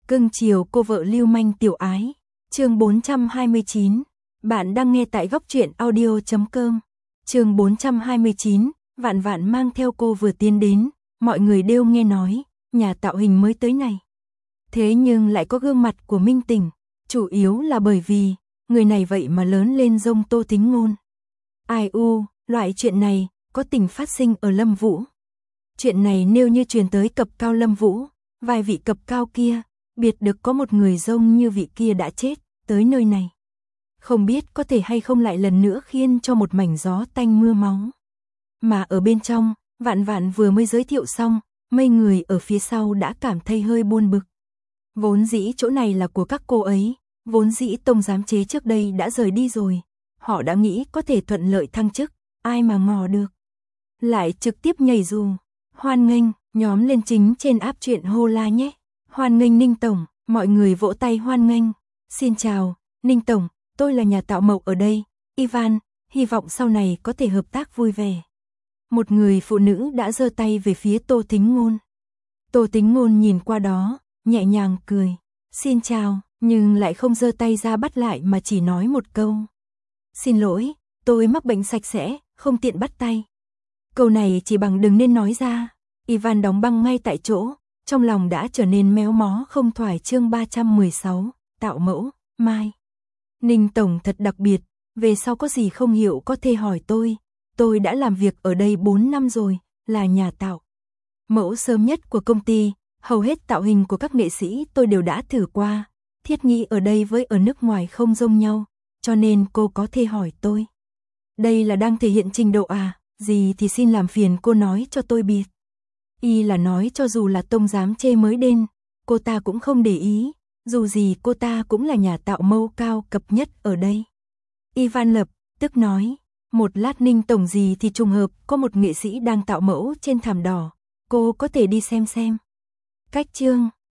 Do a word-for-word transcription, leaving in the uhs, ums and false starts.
Cưng chiều cô vợ lưu manh tiểu ái. Chương bốn trăm hai mươi chín. Bạn đang nghe tại góc truyện audio chấm com. Chương bốn trăm hai mươi chín. Vạn Vạn mang theo cô vừa tiến đến, mọi người đều nghe nói, nhà tạo hình mới tới này. Thế nhưng lại có gương mặt của Minh Tình, chủ yếu là bởi vì, người này vậy mà lớn lên giống Tô Thính Ngôn. Ai u, loại chuyện này, có tình phát sinh ở Lâm Vũ. Chuyện này nếu như truyền tới cập cao Lâm Vũ, vài vị cập cao kia, biệt được có một người giống như vị kia đã chết, tới nơi này. Không biết có thể hay không lại lần nữa khiến cho một mảnh gió tanh mưa máu. Mà ở bên trong, Vạn Vạn vừa mới giới thiệu xong, mấy người ở phía sau đã cảm thấy hơi buồn bực. Vốn dĩ chỗ này là của các cô ấy, vốn dĩ Tông giám chế trước đây đã rời đi rồi. Họ đã nghĩ có thể thuận lợi thăng chức, ai mà ngờ được. Lại trực tiếp nhảy dù, hoan nghênh, nhóm lên chính trên áp truyện hô la nhé. Hoan nghênh Ninh Tổng, mọi người vỗ tay hoan nghênh. Xin chào, Ninh Tổng, tôi là nhà tạo mộc ở đây, Ivan, hy vọng sau này có thể hợp tác vui vẻ. Một người phụ nữ đã giơ tay về phía Tô Thính Ngôn. Tô Thính Ngôn nhìn qua đó, nhẹ nhàng cười, xin chào, nhưng lại không giơ tay ra bắt lại mà chỉ nói một câu. Xin lỗi, tôi mắc bệnh sạch sẽ, không tiện bắt tay. Câu này chỉ bằng đừng nên nói ra. Ivan đóng băng ngay tại chỗ, trong lòng đã trở nên méo mó không thoải. Chương ba trăm mười sáu, tạo mẫu, Mai. Ninh Tổng thật đặc biệt, về sau có gì không hiểu có thể hỏi tôi. Tôi đã làm việc ở đây bốn năm rồi, là nhà tạo mẫu sớm nhất của công ty, hầu hết tạo hình của các nghệ sĩ tôi đều đã thử qua. Thiết nghĩ ở đây với ở nước ngoài không giống nhau, cho nên cô có thể hỏi tôi. Đây là đang thể hiện trình độ à, gì thì xin làm phiền cô nói cho tôi biết. Y là nói cho dù là Tông giám chê mới đến, cô ta cũng không để ý, dù gì cô ta cũng là nhà tạo mẫu cao cấp nhất ở đây. Ivan lập tức nói, một lát Ninh Tổng gì thì trùng hợp có một nghệ sĩ đang tạo mẫu trên thảm đỏ, cô có thể đi xem xem. Cách chương